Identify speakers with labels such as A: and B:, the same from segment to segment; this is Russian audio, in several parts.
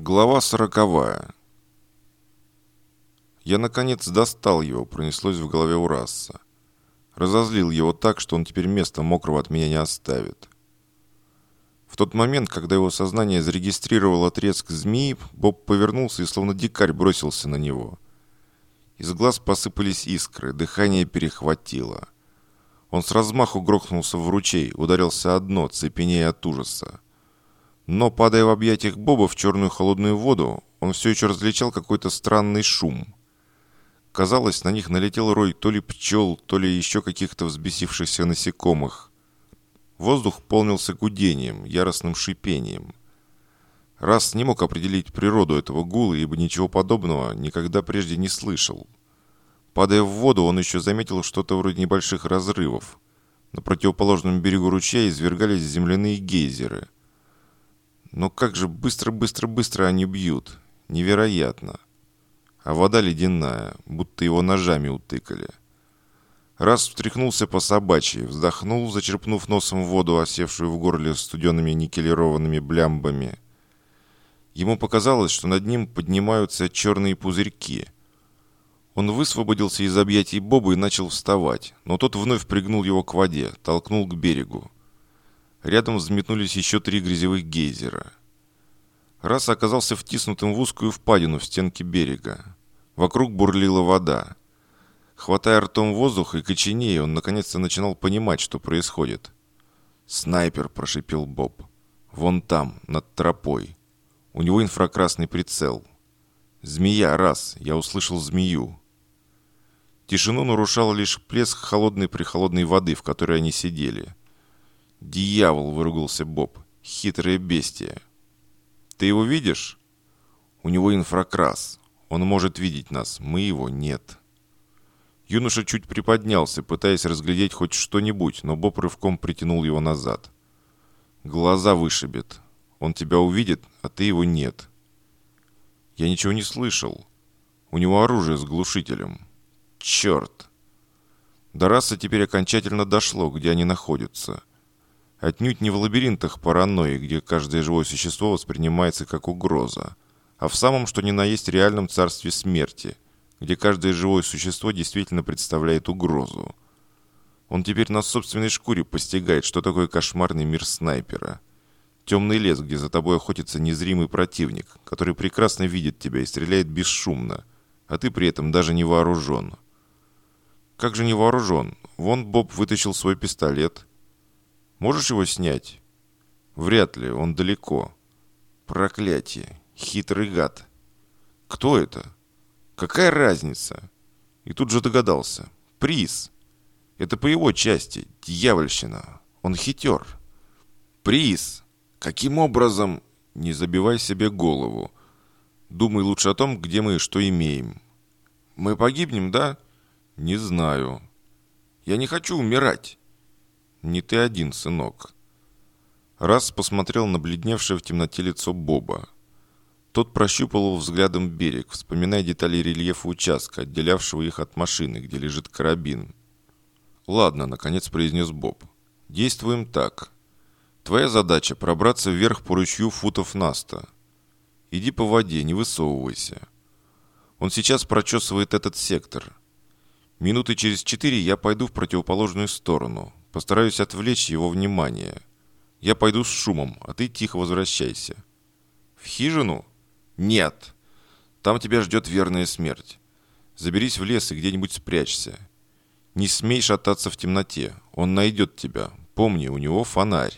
A: Глава 40. Я, наконец, достал его, пронеслось в голове у Расса. Разозлил его так, что он теперь места мокрого от меня не оставит. В тот момент, когда его сознание зарегистрировало треск змеи, Боб повернулся и словно дикарь бросился на него. Из глаз посыпались искры, дыхание перехватило. Он с размаху грохнулся в ручей, ударился о дно, цепенея от ужаса. Но, падая в объятиях Боба в черную холодную воду, он все еще различал какой-то странный шум. Казалось, на них налетел рой то ли пчел, то ли еще каких-то взбесившихся насекомых. Воздух полнился гудением, яростным шипением. Расс не мог определить природу этого гула, ибо ничего подобного никогда прежде не слышал. Падая в воду, он еще заметил что-то вроде небольших разрывов. На противоположном берегу ручья извергались земляные гейзеры. Но как же быстро они бьют. Невероятно. А вода ледяная, будто его ножами утыкали. Расс встряхнулся по собачьи, вздохнул, зачерпнув носом воду, осевшую в горле студенными никелированными блямбами. Ему показалось, что над ним поднимаются черные пузырьки. Он высвободился из объятий Боба и начал вставать, но тот вновь пригнул его к воде, толкнул к берегу. Рядом взметнулись еще 3 грязевых гейзера. Расс оказался втиснутым в узкую впадину в стенке берега. Вокруг бурлила вода. Хватая ртом воздух и коченея, он наконец-то начинал понимать, что происходит. «Снайпер!» – прошипел Боб. «Вон там, над тропой. У него инфракрасный прицел. Змея, Расс! Я услышал змею!» Тишину нарушал лишь плеск холодной-прехолодной воды, в которой они сидели. «Дьявол!» – выругался Боб. «Хитрое бестие!» «Ты его видишь?» «У него инфракрас. Он может видеть нас. Мы его нет». Юноша чуть приподнялся, пытаясь разглядеть хоть что-нибудь, но Боб рывком притянул его назад. «Глаза вышибет. Он тебя увидит, а ты его нет». «Я ничего не слышал. У него оружие с глушителем». «Черт!» До Расса теперь окончательно дошло, где они находятся. Отнюдь не в лабиринтах паранойи, где каждое живое существо воспринимается как угроза, а в самом что ни на есть реальном царстве смерти, где каждое живое существо действительно представляет угрозу. Он теперь на собственной шкуре постигает, что такое кошмарный мир снайпера. Темный лес, где за тобой охотится незримый противник, который прекрасно видит тебя и стреляет бесшумно, а ты при этом даже не вооружен. Как же не вооружен? Вон Боб вытащил свой пистолет. Можешь его снять? Вряд ли, он далеко. Проклятие, хитрый гад. Кто это? Какая разница? И тут же догадался. Приз. Это по его части, дьявольщина. Он хитер. Приз. Каким образом? Не забивай себе голову. Думай лучше о том, где мы и что имеем. Мы погибнем, да? Не знаю. Я не хочу умирать. Не ты один, сынок. Расс посмотрел на бледневшее в темноте лицо Боба. Тот прощупал его взглядом берег, вспоминая детали рельефа участка, отделявшего их от машины, где лежит карабин. «Ладно», — наконец произнес Боб. «Действуем так. Твоя задача — пробраться вверх по ручью футов на 100. Иди по воде, не высовывайся. Он сейчас прочесывает этот сектор. Минуты через 4 я пойду в противоположную сторону. Постараюсь отвлечь его внимание. Я пойду с шумом, а ты тихо возвращайся». «В хижину?» «Нет. Там тебя ждет верная смерть. Заберись в лес и где-нибудь спрячься. Не смей шататься в темноте. Он найдет тебя. Помни, у него фонарь.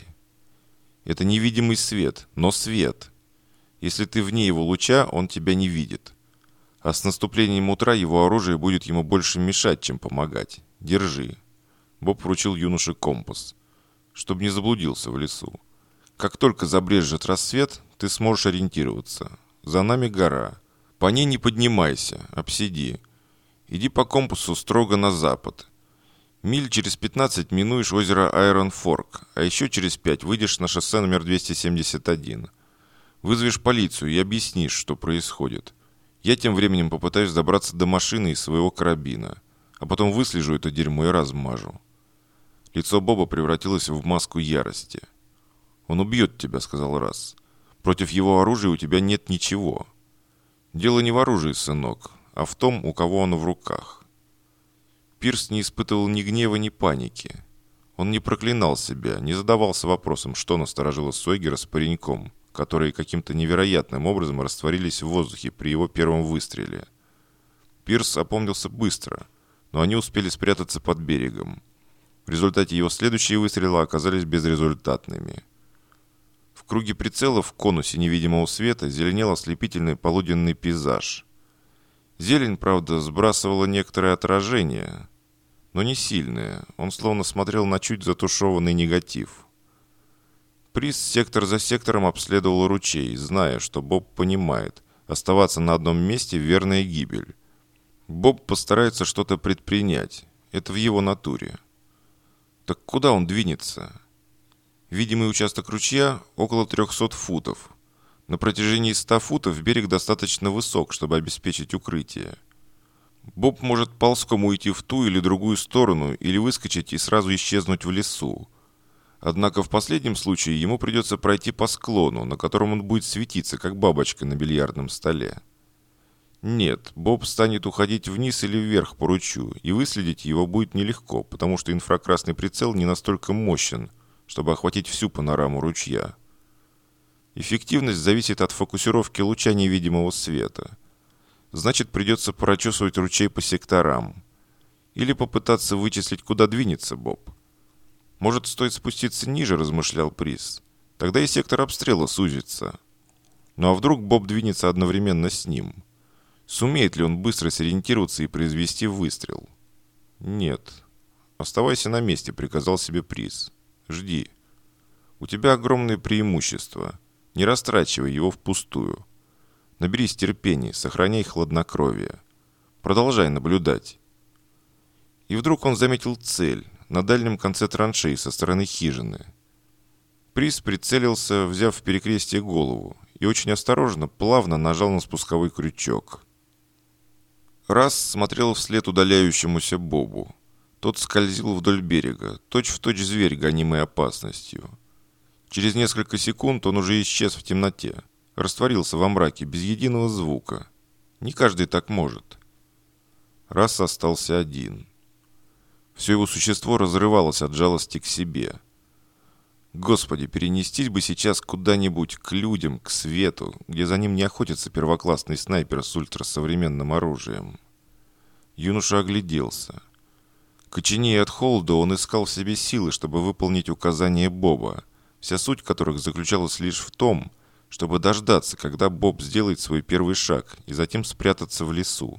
A: Это невидимый свет, но свет. Если ты вне его луча, он тебя не видит. А с наступлением утра его оружие будет ему больше мешать, чем помогать. Держи». Боб вручил юноше компас, чтобы не заблудился в лесу. «Как только забрежет рассвет, ты сможешь ориентироваться. За нами гора. По ней не поднимайся, обсиди. Иди по компасу строго на запад. Миль через 15 минуешь озеро Айрон Форк, а еще через 5 выйдешь на шоссе номер 271. Вызовешь полицию и объяснишь, что происходит. Я тем временем попытаюсь добраться до машины и своего карабина, а потом выслежу это дерьмо и размажу». Лицо Боба превратилось в маску ярости. «Он убьет тебя», — сказал Расс. Против его оружия у тебя нет ничего. Дело не в оружии, сынок, а в том, у кого оно в руках. Пирс не испытывал ни гнева, ни паники. Он не проклинал себя, не задавался вопросом, что насторожило Сойгера с пареньком, которые каким-то невероятным образом растворились в воздухе при его первом выстреле. Пирс опомнился быстро, но они успели спрятаться под берегом. В результате его следующие выстрелы оказались безрезультатными. В круге прицела в конусе невидимого света зеленел ослепительный полуденный пейзаж. Зелень, правда, сбрасывала некоторое отражение, но не сильное. Он словно смотрел на чуть затушеванный негатив. Приз сектор за сектором обследовал ручей, зная, что Боб понимает, оставаться на одном месте – верная гибель. Боб постарается что-то предпринять. Это в его натуре. Так куда он двинется? Видимый участок ручья около 300 футов. На протяжении 100 футов берег достаточно высок, чтобы обеспечить укрытие. Боб может ползком уйти в ту или другую сторону или выскочить и сразу исчезнуть в лесу. Однако в последнем случае ему придется пройти по склону, на котором он будет светиться, как бабочка на бильярдном столе. Нет, Боб станет уходить вниз или вверх по ручью, и выследить его будет нелегко, потому что инфракрасный прицел не настолько мощен, чтобы охватить всю панораму ручья. Эффективность зависит от фокусировки луча невидимого света. Значит, придется прочесывать ручей по секторам. Или попытаться вычислить, куда двинется Боб. Может, стоит спуститься ниже, размышлял Приз. Тогда и сектор обстрела сузится. Ну а вдруг Боб двинется одновременно с ним? Сумеет ли он быстро сориентироваться и произвести выстрел? Нет. «Оставайся на месте», — приказал себе Приз. «Жди. У тебя огромное преимущество. Не растрачивай его впустую. Наберись терпения, сохраняй хладнокровие. Продолжай наблюдать». И вдруг он заметил цель на дальнем конце траншеи со стороны хижины. Приз прицелился, взяв в перекрестие голову, и очень осторожно, плавно нажал на спусковой крючок. Раз смотрел вслед удаляющемуся Бобу. Тот скользил вдоль берега, точь-в-точь зверь, гонимый опасностью. Через несколько секунд он уже исчез в темноте, растворился во мраке без единого звука. Не каждый так может. Раз остался один. Все его существо разрывалось от жалости к себе. Господи, перенестись бы сейчас куда-нибудь, к людям, к свету, где за ним не охотится первоклассный снайпер с ультрасовременным оружием. Юноша огляделся. Коченея от холода, он искал в себе силы, чтобы выполнить указания Боба, вся суть которых заключалась лишь в том, чтобы дождаться, когда Боб сделает свой первый шаг, и затем спрятаться в лесу.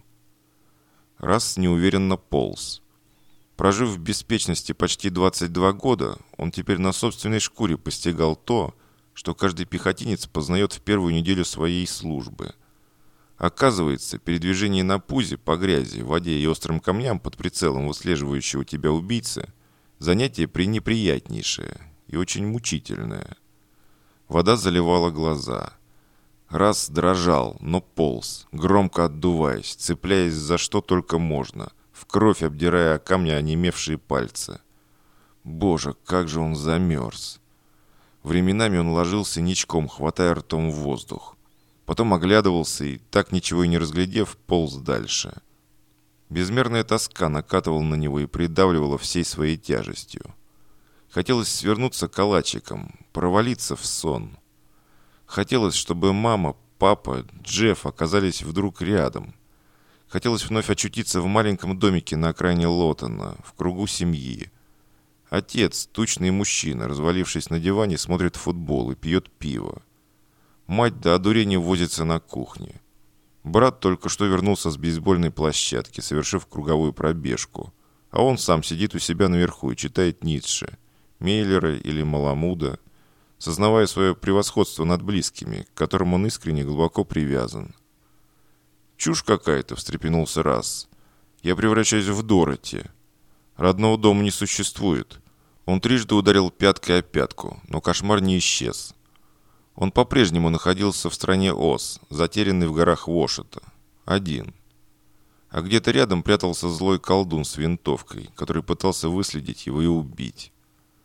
A: Раз неуверенно полз. Прожив в беспечности почти 22 года, он теперь на собственной шкуре постигал то, что каждый пехотинец познает в первую неделю своей службы. Оказывается, передвижение на пузе, по грязи, воде и острым камням под прицелом выслеживающего тебя убийцы – занятие пренеприятнейшее и очень мучительное. Вода заливала глаза. Раз дрожал, но полз, громко отдуваясь, цепляясь за что только можно – в кровь обдирая о камни онемевшие пальцы. Боже, как же он замерз! Временами он ложился ничком, хватая ртом в воздух. Потом оглядывался и, так ничего и не разглядев, полз дальше. Безмерная тоска накатывала на него и придавливала всей своей тяжестью. Хотелось свернуться калачиком, провалиться в сон. Хотелось, чтобы мама, папа, Джефф оказались вдруг рядом. Хотелось вновь очутиться в маленьком домике на окраине Лотона, в кругу семьи. Отец, тучный мужчина, развалившись на диване, смотрит футбол и пьет пиво. Мать до одурения возится на кухне. Брат только что вернулся с бейсбольной площадки, совершив круговую пробежку. А он сам сидит у себя наверху и читает Ницше, Мейлера или Маламуда, сознавая свое превосходство над близкими, к которым он искренне глубоко привязан. «Чушь какая-то», — встрепенулся Расс. «Я превращаюсь в Дороти. Родного дома не существует». Он трижды ударил пяткой о пятку, но кошмар не исчез. Он по-прежнему находился в стране Оз, затерянный в горах Уошета. Один. А где-то рядом прятался злой колдун с винтовкой, который пытался выследить его и убить.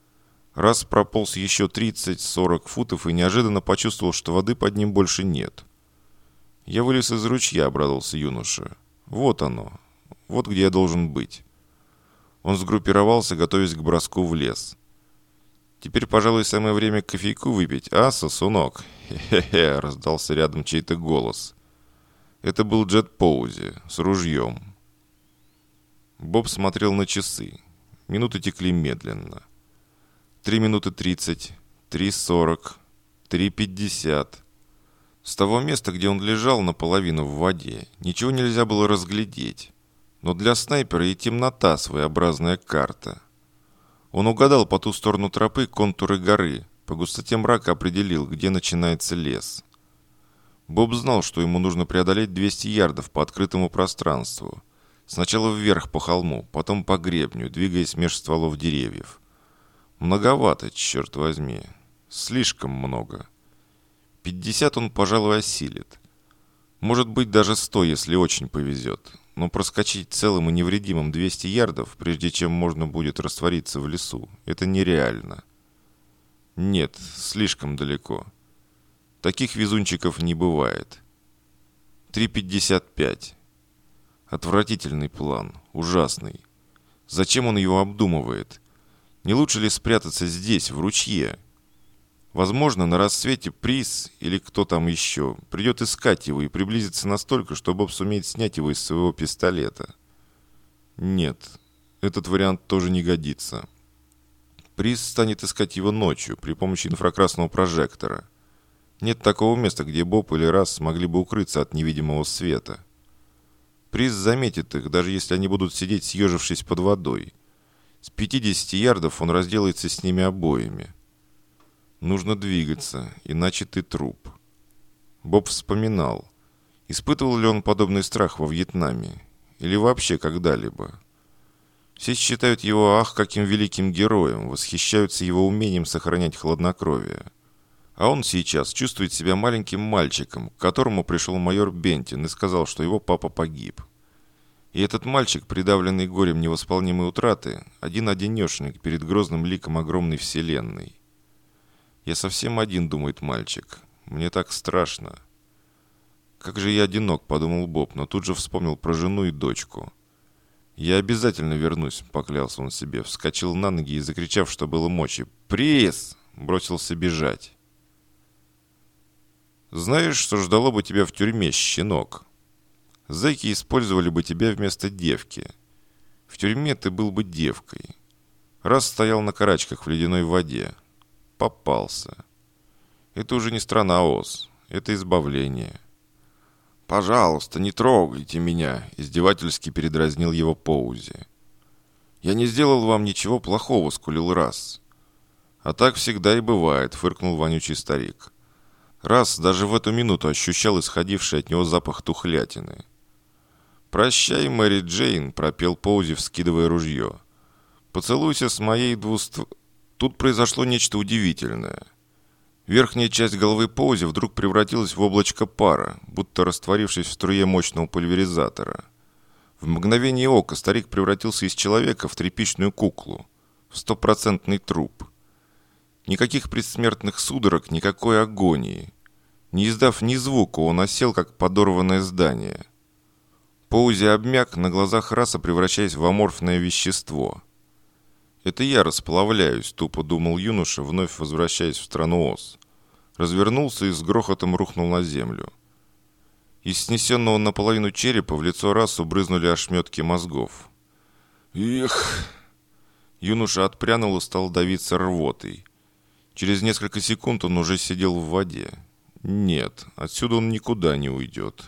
A: Раз прополз еще 30-40 футов и неожиданно почувствовал, что воды под ним больше нет. «Я вылез из ручья», — обрадовался юноша. «Вот оно. Вот где я должен быть». Он сгруппировался, готовясь к броску в лес. «Теперь, пожалуй, самое время кофейку выпить, а, сосунок?» «Хе-хе-хе», — раздался рядом чей-то голос. Это был Джет Поузи с ружьем. Боб смотрел на часы. Минуты текли медленно. 3 минуты 30, 3:40, 3:50. С того места, где он лежал наполовину в воде, ничего нельзя было разглядеть. Но для снайпера и темнота своеобразная карта. Он угадал по ту сторону тропы контуры горы, по густоте мрака определил, где начинается лес. Боб знал, что ему нужно преодолеть 200 ярдов по открытому пространству. Сначала вверх по холму, потом по гребню, двигаясь меж стволов деревьев. Многовато, черт возьми. Слишком много. 50 он, пожалуй, осилит. Может быть, даже 100, если очень повезет. Но проскочить целым и невредимым 200 ярдов, прежде чем можно будет раствориться в лесу, это нереально. Нет, слишком далеко. Таких везунчиков не бывает. 3:55. Отвратительный план. Ужасный. Зачем он его обдумывает? Не лучше ли спрятаться здесь, в ручье? Возможно, на рассвете Приз или кто там еще придет искать его и приблизится настолько, что Боб сумеет снять его из своего пистолета. Нет, этот вариант тоже не годится. Приз станет искать его ночью при помощи инфракрасного прожектора. Нет такого места, где Боб или Расс смогли бы укрыться от невидимого света. Приз заметит их, даже если они будут сидеть, съежившись под водой. С 50 ярдов он разделается с ними обоими. Нужно двигаться, иначе ты труп. Боб вспоминал, испытывал ли он подобный страх во Вьетнаме, или вообще когда-либо. Все считают его каким великим героем, восхищаются его умением сохранять хладнокровие. А он сейчас чувствует себя маленьким мальчиком, к которому пришел майор Бентин и сказал, что его папа погиб. И этот мальчик, придавленный горем невосполнимой утраты, один-одинешенек перед грозным ликом огромной вселенной. «Я совсем один», — думает мальчик. «Мне так страшно». «Как же я одинок», — подумал Боб, но тут же вспомнил про жену и дочку. «Я обязательно вернусь», — поклялся он себе, вскочил на ноги и, закричав, что было мочи, «Приз!», бросился бежать. «Знаешь, что ждало бы тебя в тюрьме, щенок? Зэки использовали бы тебя вместо девки. В тюрьме ты был бы девкой. Раз стоял на карачках в ледяной воде. Попался. Это уже не страна Оз, это избавление». «Пожалуйста, не трогайте меня», — издевательски передразнил его Поузи. «Я не сделал вам ничего плохого», — скулил Расс. «А так всегда и бывает», — фыркнул вонючий старик. Расс даже в эту минуту ощущал исходивший от него запах тухлятины. «Прощай, Мэри Джейн», — пропел Поузи, вскидывая ружье. «Поцелуйся с моей Тут произошло нечто удивительное. Верхняя часть головы Поузи вдруг превратилась в облачко пара, будто растворившись в струе мощного пульверизатора. В мгновение ока старик превратился из человека в тряпичную куклу, в 100% труп. Никаких предсмертных судорог, никакой агонии. Не издав ни звука, он осел, как подорванное здание. Поузи обмяк, на глазах Расса превращаясь в аморфное вещество. «Это я расплавляюсь», — тупо думал юноша, вновь возвращаясь в страну Оз. Развернулся и с грохотом рухнул на землю. Из снесенного наполовину черепа в лицо Рассу брызнули ошметки мозгов. «Их!» Юноша отпрянул и стал давиться рвотой. Через несколько секунд он уже сидел в воде. Нет, отсюда он никуда не уйдет.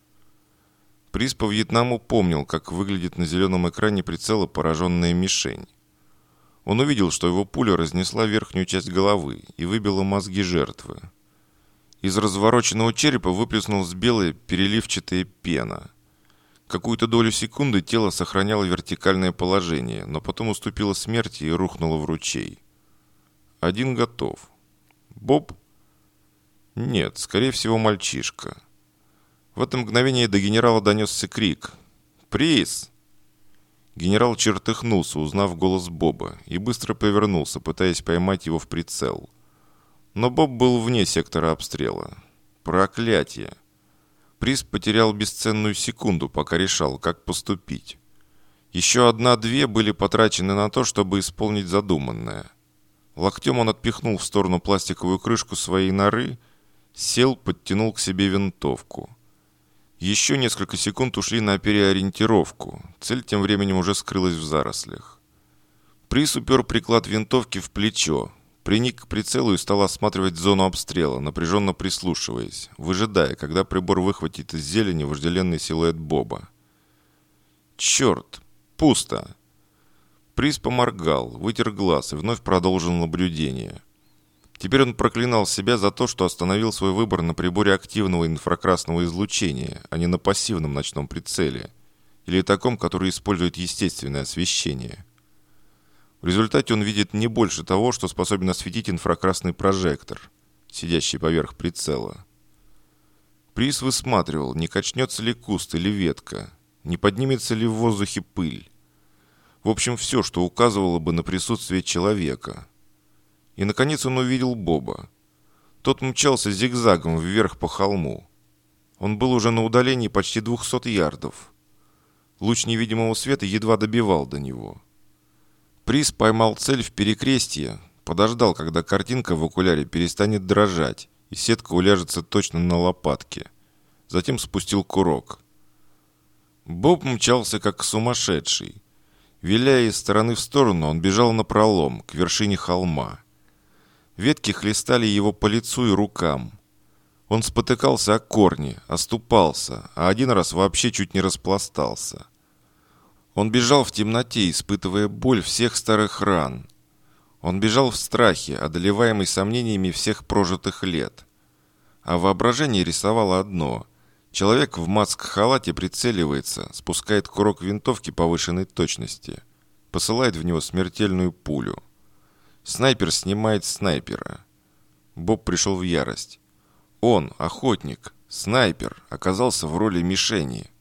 A: Приз по Вьетнаму помнил, как выглядит на зеленом экране прицела пораженная мишень. Он увидел, что его пуля разнесла верхнюю часть головы и выбила мозги жертвы. Из развороченного черепа выплеснулась белая переливчатая пена. Какую-то долю секунды тело сохраняло вертикальное положение, но потом уступило смерти и рухнуло в ручей. Один готов. Боб? Нет, скорее всего, мальчишка. В это мгновение до генерала донесся крик. «Приз!» Генерал чертыхнулся, узнав голос Боба, и быстро повернулся, пытаясь поймать его в прицел. Но Боб был вне сектора обстрела. Проклятие! Приз потерял бесценную секунду, пока решал, как поступить. Еще 1-2 были потрачены на то, чтобы исполнить задуманное. Локтем он отпихнул в сторону пластиковую крышку своей норы, сел, подтянул к себе винтовку. Еще несколько секунд ушли на переориентировку. Цель тем временем уже скрылась в зарослях. Приз упер приклад винтовки в плечо, приник к прицелу и стал осматривать зону обстрела, напряженно прислушиваясь, выжидая, когда прибор выхватит из зелени вожделенный силуэт Боба. «Черт! Пусто!» Приз поморгал, вытер глаз и вновь продолжил наблюдение. Теперь он проклинал себя за то, что остановил свой выбор на приборе активного инфракрасного излучения, а не на пассивном ночном прицеле, или таком, который использует естественное освещение. В результате он видит не больше того, что способен осветить инфракрасный прожектор, сидящий поверх прицела. Приз высматривал, не качнется ли куст или ветка, не поднимется ли в воздухе пыль. В общем, все, что указывало бы на присутствие человека. И, наконец, он увидел Боба. Тот мчался зигзагом вверх по холму. Он был уже на удалении почти 200 ярдов. Луч невидимого света едва добивал до него. Приз поймал цель в перекрестье, подождал, когда картинка в окуляре перестанет дрожать, и сетка уляжется точно на лопатке. Затем спустил курок. Боб мчался как сумасшедший. Виляя из стороны в сторону, он бежал напролом, к вершине холма. Ветки хлестали его по лицу и рукам. Он спотыкался о корни, оступался, а один раз вообще чуть не распластался. Он бежал в темноте, испытывая боль всех старых ран. Он бежал в страхе, одолеваемый сомнениями всех прожитых лет. А воображение рисовало одно. Человек в маск-халате прицеливается, спускает курок винтовки повышенной точности, посылает в него смертельную пулю. Снайпер снимает снайпера. Боб пришел в ярость. Он, охотник, снайпер, оказался в роли мишени.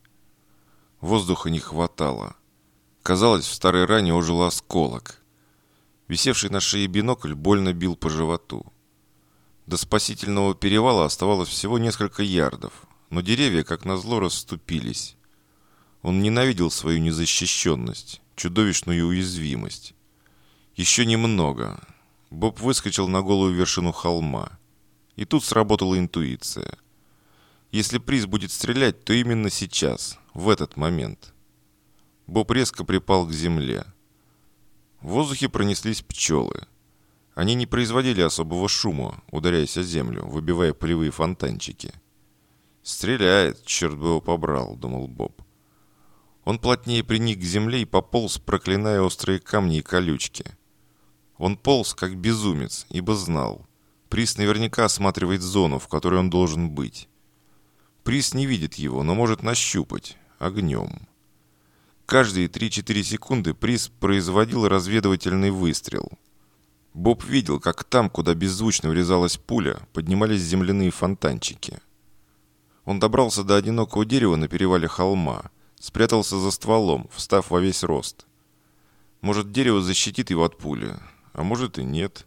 A: Воздуха не хватало. Казалось, в старой ране ожил осколок. Висевший на шее бинокль больно бил по животу. До спасительного перевала оставалось всего несколько ярдов, но деревья, как назло, расступились. Он ненавидел свою незащищенность, чудовищную уязвимость. Еще немного. Боб выскочил на голую вершину холма. И тут сработала интуиция. Если приз будет стрелять, то именно сейчас, в этот момент. Боб резко припал к земле. В воздухе пронеслись пчелы. Они не производили особого шума, ударяясь о землю, выбивая пылевые фонтанчики. «Стреляет, черт бы его побрал», — думал Боб. Он плотнее приник к земле и пополз, проклиная острые камни и колючки. Он полз, как безумец, ибо знал. Приз наверняка осматривает зону, в которой он должен быть. Приз не видит его, но может нащупать огнем. Каждые 3-4 секунды Приз производил разведывательный выстрел. Боб видел, как там, куда беззвучно врезалась пуля, поднимались земляные фонтанчики. Он добрался до одинокого дерева на перевале холма, спрятался за стволом, встав во весь рост. Может, дерево защитит его от пули, а может и нет.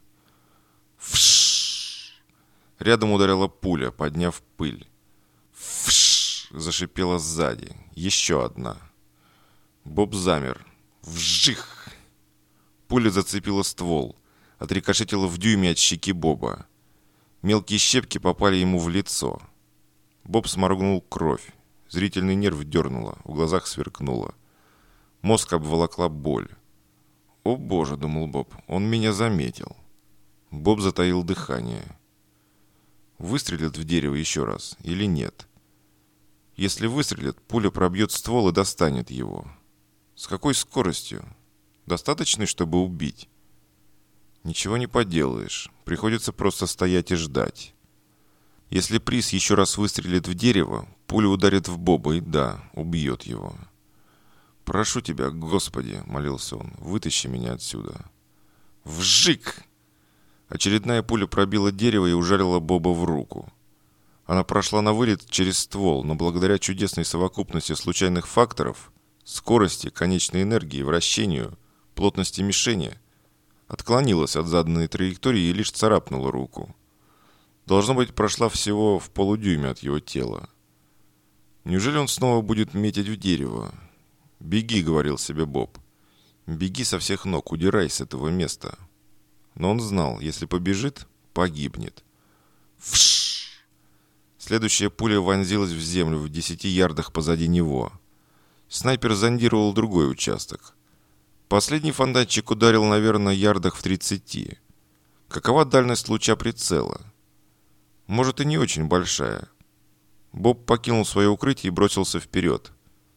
A: Фш! Рядом ударила пуля, подняв пыль. Фш! Зашипела сзади. Еще одна. Боб замер. Вжих! Пуля зацепила ствол, отрикошетила в дюйме от щеки Боба. Мелкие щепки попали ему в лицо. Боб сморгнул кровь. Зрительный нерв дернуло, в глазах сверкнуло. Мозг обволокла боль. «О боже», — думал Боб, — «он меня заметил». Боб затаил дыхание. Выстрелит в дерево еще раз или нет? Если выстрелит, пуля пробьет ствол и достанет его. С какой скоростью? Достаточной, чтобы убить? Ничего не поделаешь. Приходится просто стоять и ждать. Если приз еще раз выстрелит в дерево, пуля ударит в Боба и, да, убьет его. «Прошу тебя, Господи», — молился он, — «вытащи меня отсюда». Вжик! Очередная пуля пробила дерево и ужалила Боба в руку. Она прошла на вылет через ствол, но благодаря чудесной совокупности случайных факторов скорости, конечной энергии, вращению, плотности мишени, отклонилась от заданной траектории и лишь царапнула руку. Должно быть, прошла всего в полудюйме от его тела. Неужели он снова будет метить в дерево? «Беги», — говорил себе Боб. «Беги со всех ног, удирай с этого места». Но он знал, если побежит, погибнет. Вшш! Следующая пуля вонзилась в землю в 10 ярдах позади него. Снайпер зондировал другой участок. Последний фонтанчик ударил, наверное, ярдах в 30. Какова дальность луча прицела? Может, и не очень большая. Боб покинул свое укрытие и бросился вперед.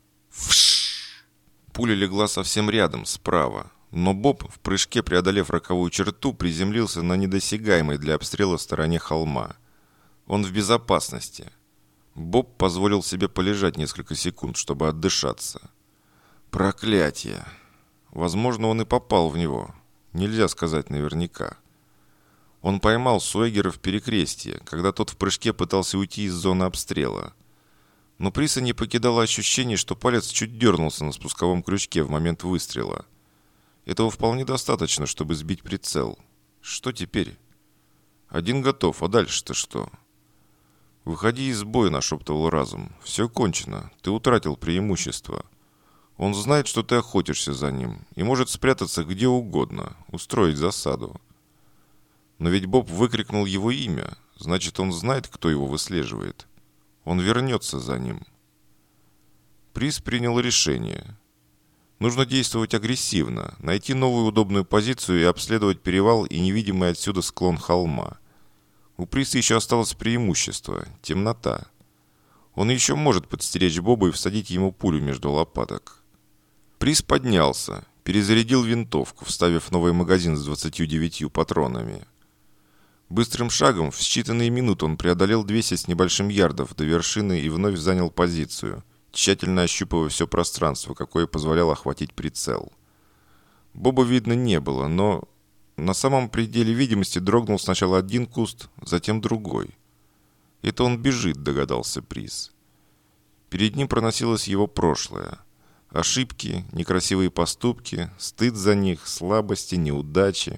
A: Вшш! Пуля легла совсем рядом, справа. Но Боб, в прыжке преодолев роковую черту, приземлился на недосягаемой для обстрела стороне холма. Он в безопасности. Боб позволил себе полежать несколько секунд, чтобы отдышаться. Проклятие! Возможно, он и попал в него. Нельзя сказать наверняка. Он поймал Суэгера в перекрестье, когда тот в прыжке пытался уйти из зоны обстрела. Но Приса не покидало ощущение, что палец чуть дернулся на спусковом крючке в момент выстрела. Этого вполне достаточно, чтобы сбить прицел. Что теперь? Один готов, а дальше-то что? «Выходи из боя», — нашептывал разум. «Все кончено. Ты утратил преимущество. Он знает, что ты охотишься за ним, и может спрятаться где угодно, устроить засаду». Но ведь Боб выкрикнул его имя, значит, он знает, кто его выслеживает. Он вернется за ним. Приз принял решение. Нужно действовать агрессивно, найти новую удобную позицию и обследовать перевал и невидимый отсюда склон холма. У Приса еще осталось преимущество – темнота. Он еще может подстеречь Боба и всадить ему пулю между лопаток. Приз поднялся, перезарядил винтовку, вставив новый магазин с 29 патронами. Быстрым шагом в считанные минуты он преодолел 200 с небольшим ярдов до вершины и вновь занял позицию, тщательно ощупывая все пространство, какое позволяло охватить прицел. Боба видно не было, но на самом пределе видимости дрогнул сначала один куст, затем другой. «Это он бежит», — догадался Приз. Перед ним проносилось его прошлое. Ошибки, некрасивые поступки, стыд за них, слабости, неудачи.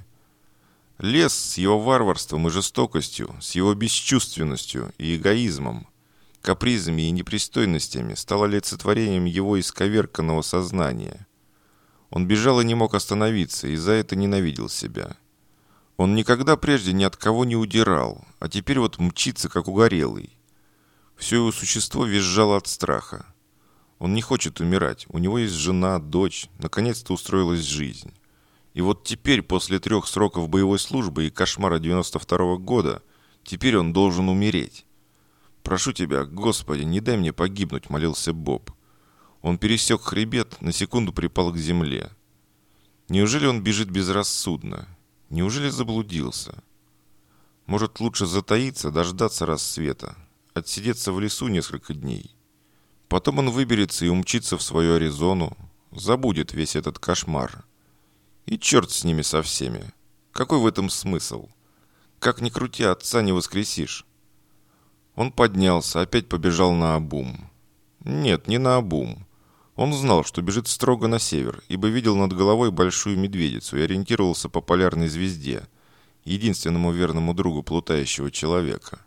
A: Лес с его варварством и жестокостью, с его бесчувственностью и эгоизмом, капризами и непристойностями стал олицетворением его исковерканного сознания. Он бежал и не мог остановиться, и за это ненавидел себя. Он никогда прежде ни от кого не удирал, а теперь вот мчится, как угорелый. Все его существо визжало от страха. Он не хочет умирать, у него есть жена, дочь, наконец-то устроилась жизнь. И вот теперь, после 3 сроков боевой службы и кошмара 92-го года, теперь он должен умереть. «Прошу тебя, Господи, не дай мне погибнуть», — молился Боб. Он пересек хребет, на секунду припал к земле. Неужели он бежит безрассудно? Неужели заблудился? Может, лучше затаиться, дождаться рассвета, отсидеться в лесу несколько дней. Потом он выберется и умчится в свою Аризону, забудет весь этот кошмар. И черт с ними со всеми. Какой в этом смысл? Как ни крути, отца не воскресишь. Он поднялся, опять побежал наобум. Нет, не наобум. Он знал, что бежит строго на север, ибо видел над головой большую медведицу и ориентировался по полярной звезде, единственному верному другу плутающего человека.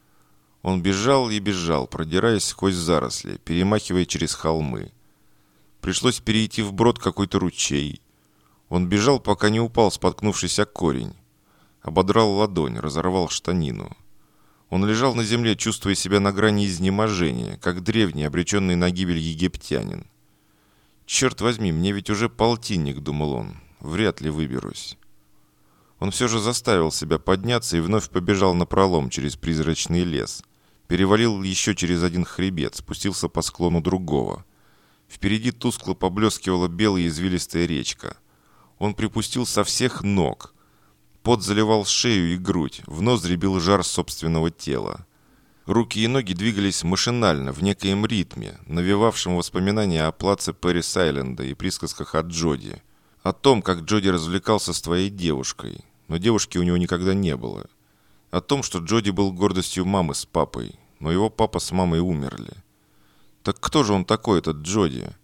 A: Он бежал и бежал, продираясь сквозь заросли, перемахивая через холмы. Пришлось перейти вброд какой-то ручей. Он бежал, пока не упал, споткнувшись о корень. Ободрал ладонь, разорвал штанину. Он лежал на земле, чувствуя себя на грани изнеможения, как древний, обреченный на гибель египтянин. «Черт возьми, мне ведь уже полтинник», — думал он. «Вряд ли выберусь». Он все же заставил себя подняться и вновь побежал напролом через призрачный лес. Перевалил еще через один хребет, спустился по склону другого. Впереди тускло поблескивала белая извилистая речка. Он припустил со всех ног. Пот заливал шею и грудь, в ноздри бил жар собственного тела. Руки и ноги двигались машинально, в некоем ритме, навевавшем воспоминания о плаце Пэрис-Айленда и присказках о Джоди. О том, как Джоди развлекался с твоей девушкой, но девушки у него никогда не было. О том, что Джоди был гордостью мамы с папой, но его папа с мамой умерли. Так кто же он такой, этот Джоди?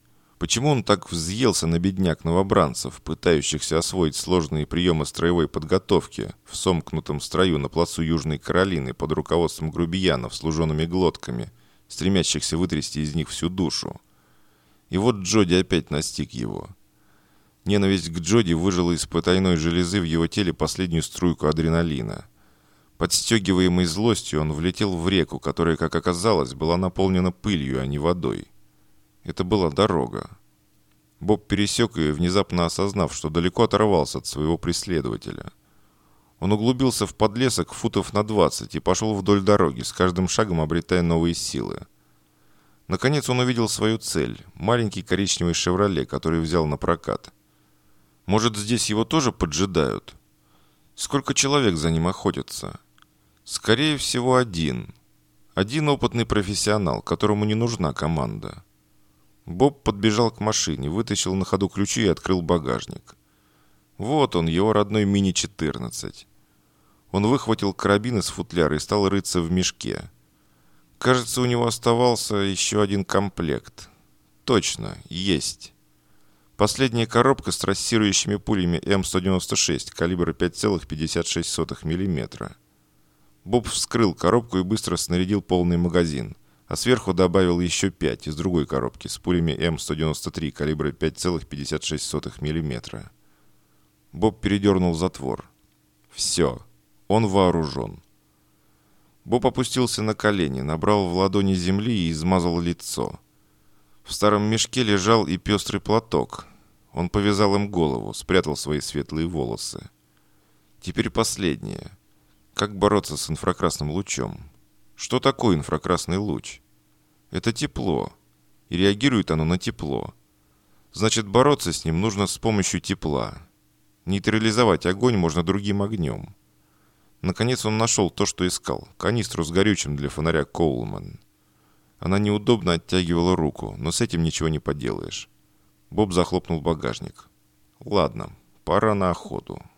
A: Почему он так взъелся на бедняк-новобранцев, пытающихся освоить сложные приемы строевой подготовки в сомкнутом строю на плацу Южной Каролины под руководством грубиянов с лужеными глотками, стремящихся вытрясти из них всю душу? И вот Джоди опять настиг его. Ненависть к Джоди выжила из потайной железы в его теле последнюю струйку адреналина. Подстегиваемый злостью, он влетел в реку, которая, как оказалось, была наполнена пылью, а не водой. Это была дорога. Боб пересек ее, внезапно осознав, что далеко оторвался от своего преследователя. Он углубился в подлесок футов на 20 и пошел вдоль дороги, с каждым шагом обретая новые силы. Наконец он увидел свою цель – маленький коричневый «Шевроле», который взял на прокат. Может, здесь его тоже поджидают? Сколько человек за ним охотятся? Скорее всего, один. Один опытный профессионал, которому не нужна команда. Боб подбежал к машине, вытащил на ходу ключи и открыл багажник. Вот он, его родной Мини-14. Он выхватил карабин из футляра и стал рыться в мешке. Кажется, у него оставался еще один комплект. Точно, есть. Последняя коробка с трассирующими пулями М196 калибра 5,56 мм. Боб вскрыл коробку и быстро снарядил полный магазин, а сверху добавил еще 5 из другой коробки с пулями М193 калибра 5,56 мм. Боб передернул затвор. Все, он вооружен. Боб опустился на колени, набрал в ладони земли и измазал лицо. В старом мешке лежал и пестрый платок. Он повязал им голову, спрятал свои светлые волосы. Теперь последнее. Как бороться с инфракрасным лучом? Что такое инфракрасный луч? Это тепло. И реагирует оно на тепло. Значит, бороться с ним нужно с помощью тепла. Нейтрализовать огонь можно другим огнем. Наконец он нашел то, что искал. Канистру с горючим для фонаря Коулман. Она неудобно оттягивала руку, но с этим ничего не поделаешь. Боб захлопнул багажник. Ладно, пора на охоту.